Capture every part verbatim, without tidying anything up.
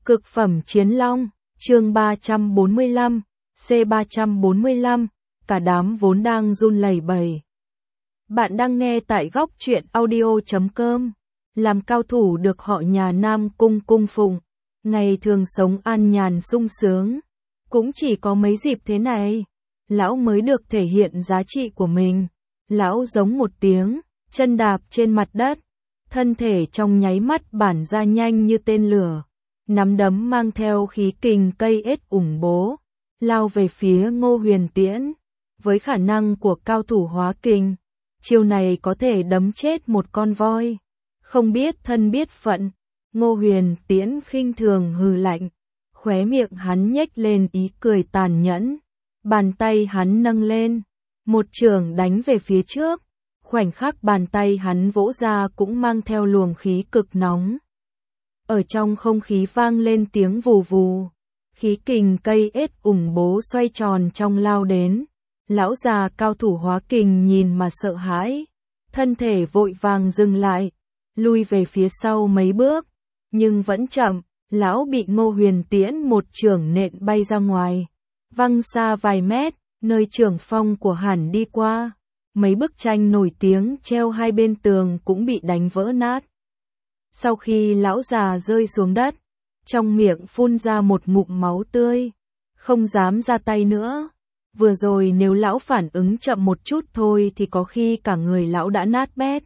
Cực phẩm chiến long, chương ba trăm bốn mươi lăm, C ba trăm bốn mươi lăm, cả đám vốn đang run lẩy bẩy. Bạn đang nghe tại góc truyện audio chấm com, làm cao thủ được họ nhà Nam Cung cung phụng, ngày thường sống an nhàn sung sướng. Cũng chỉ có mấy dịp thế này, lão mới được thể hiện giá trị của mình. Lão giống một tiếng, chân đạp trên mặt đất, thân thể trong nháy mắt bản ra nhanh như tên lửa. Nắm đấm mang theo khí kình cây ết ủng bố, lao về phía Ngô Huyền Tiễn. Với khả năng của cao thủ hóa kình, chiêu này có thể đấm chết một con voi. Không biết thân biết phận, Ngô Huyền Tiễn khinh thường hừ lạnh, khóe miệng hắn nhếch lên ý cười tàn nhẫn. Bàn tay hắn nâng lên, một chưởng đánh về phía trước. Khoảnh khắc bàn tay hắn vỗ ra cũng mang theo luồng khí cực nóng. Ở trong không khí vang lên tiếng vù vù, khí kình cây ết ủng bố xoay tròn trong lao đến. Lão già cao thủ hóa kình nhìn mà sợ hãi, thân thể vội vàng dừng lại, lui về phía sau mấy bước, nhưng vẫn chậm. Lão bị Ngô Huyền Tiễn một chưởng nện bay ra ngoài, văng xa vài mét, nơi chưởng phong của hắn đi qua. Mấy bức tranh nổi tiếng treo hai bên tường cũng bị đánh vỡ nát. Sau khi lão già rơi xuống đất, trong miệng phun ra một ngụm máu tươi, không dám ra tay nữa. Vừa rồi nếu lão phản ứng chậm một chút thôi thì có khi cả người lão đã nát bét.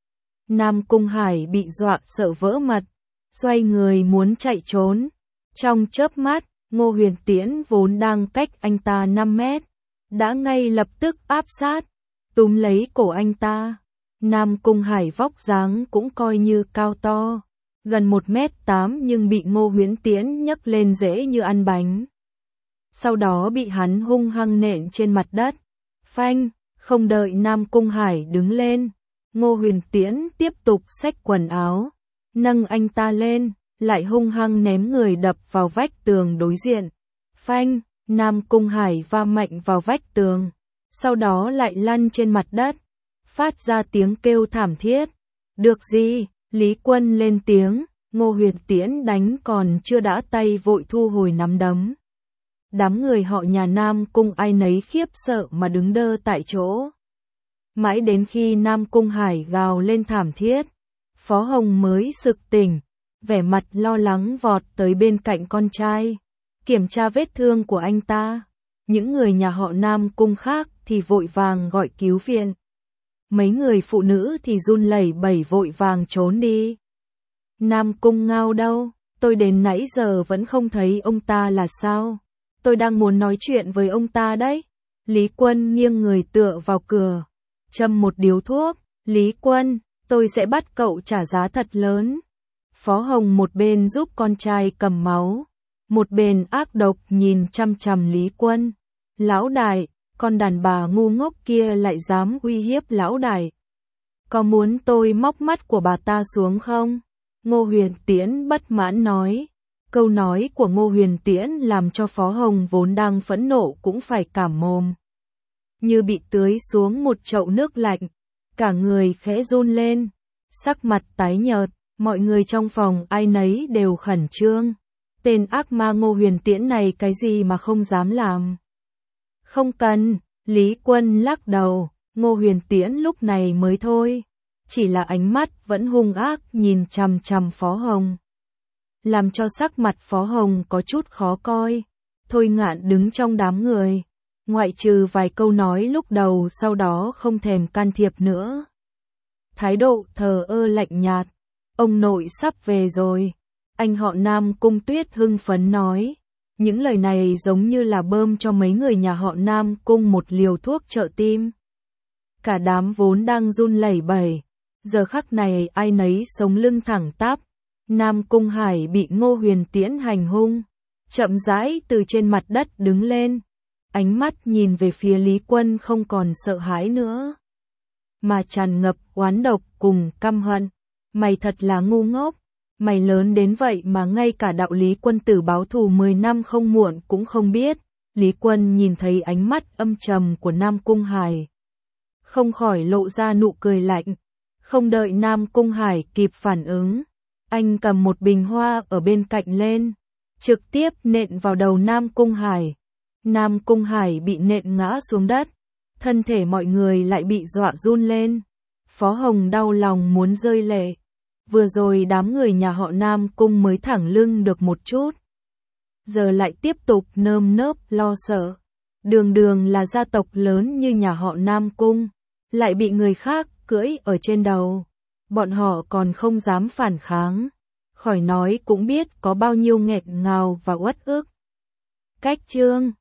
Nam Cung Hải bị dọa sợ vỡ mật, xoay người muốn chạy trốn. Trong chớp mắt, Ngô Huyền Tiễn vốn đang cách anh ta năm mét, đã ngay lập tức áp sát, túm lấy cổ anh ta. Nam Cung Hải vóc dáng cũng coi như cao to, gần một mét tám nhưng bị Ngô Huyền Tiễn nhấc lên dễ như ăn bánh. Sau đó bị hắn hung hăng nện trên mặt đất. Phanh, không đợi Nam Cung Hải đứng lên, Ngô Huyền Tiễn tiếp tục xách quần áo, nâng anh ta lên, lại hung hăng ném người đập vào vách tường đối diện. Phanh, Nam Cung Hải va mạnh vào vách tường, sau đó lại lăn trên mặt đất, phát ra tiếng kêu thảm thiết. Được gì? Lý Quân lên tiếng. Ngô Huyền Tiễn đánh còn chưa đã tay vội thu hồi nắm đấm. Đám người họ nhà Nam Cung ai nấy khiếp sợ mà đứng đơ tại chỗ. Mãi đến khi Nam Cung Hải gào lên thảm thiết, Phó Hồng mới sực tỉnh, vẻ mặt lo lắng vọt tới bên cạnh con trai, kiểm tra vết thương của anh ta. Những người nhà họ Nam Cung khác thì vội vàng gọi cứu viện. Mấy người phụ nữ thì run lẩy bẩy vội vàng trốn đi. Nam Cung Ngao đâu? Tôi đến nãy giờ vẫn không thấy ông ta là sao? Tôi đang muốn nói chuyện với ông ta đấy. Lý Quân nghiêng người tựa vào cửa, châm một điếu thuốc. Lý Quân, tôi sẽ bắt cậu trả giá thật lớn. Phó Hồng một bên giúp con trai cầm máu, một bên ác độc nhìn chăm chằm Lý Quân. Lão đại, con đàn bà ngu ngốc kia lại dám uy hiếp lão đại. Có muốn tôi móc mắt của bà ta xuống không? Ngô Huyền Tiễn bất mãn nói. Câu nói của Ngô Huyền Tiễn làm cho Phó Hồng vốn đang phẫn nộ cũng phải cảm mồm. Như bị tưới xuống một chậu nước lạnh, cả người khẽ run lên, sắc mặt tái nhợt, mọi người trong phòng ai nấy đều khẩn trương. Tên ác ma Ngô Huyền Tiễn này cái gì mà không dám làm. Không cần, Lý Quân lắc đầu. Ngô Huyền Tiễn lúc này mới thôi, chỉ là ánh mắt vẫn hung ác nhìn chằm chằm Phó Hồng, làm cho sắc mặt Phó Hồng có chút khó coi. Thôi Ngạn đứng trong đám người, ngoại trừ vài câu nói lúc đầu sau đó không thèm can thiệp nữa. Thái độ thờ ơ lạnh nhạt. Ông nội sắp về rồi, anh họ Nam Cung Tuyết hưng phấn nói. Những lời này giống như là bơm cho mấy người nhà họ Nam Cung một liều thuốc trợ tim. Cả đám vốn đang run lẩy bẩy, giờ khắc này ai nấy sống lưng thẳng tắp. Nam Cung Hải bị Ngô Huyền Tiễn hành hung, chậm rãi từ trên mặt đất đứng lên, ánh mắt nhìn về phía Lý Quân không còn sợ hãi nữa, mà tràn ngập oán độc cùng căm hận. Mày thật là ngu ngốc, mày lớn đến vậy mà ngay cả đạo lý quân tử báo thù mười năm không muộn cũng không biết. Lý Quân nhìn thấy ánh mắt âm trầm của Nam Cung Hải, không khỏi lộ ra nụ cười lạnh. Không đợi Nam Cung Hải kịp phản ứng, anh cầm một bình hoa ở bên cạnh lên, trực tiếp nện vào đầu Nam Cung Hải. Nam Cung Hải bị nện ngã xuống đất, thân thể mọi người lại bị dọa run lên. Phó Hồng đau lòng muốn rơi lệ. Vừa rồi đám người nhà họ Nam Cung mới thẳng lưng được một chút, giờ lại tiếp tục nơm nớp lo sợ. Đường đường là gia tộc lớn như nhà họ Nam Cung, lại bị người khác cưỡi ở trên đầu. Bọn họ còn không dám phản kháng, khỏi nói cũng biết có bao nhiêu nghẹn ngào và uất ức. Cách chương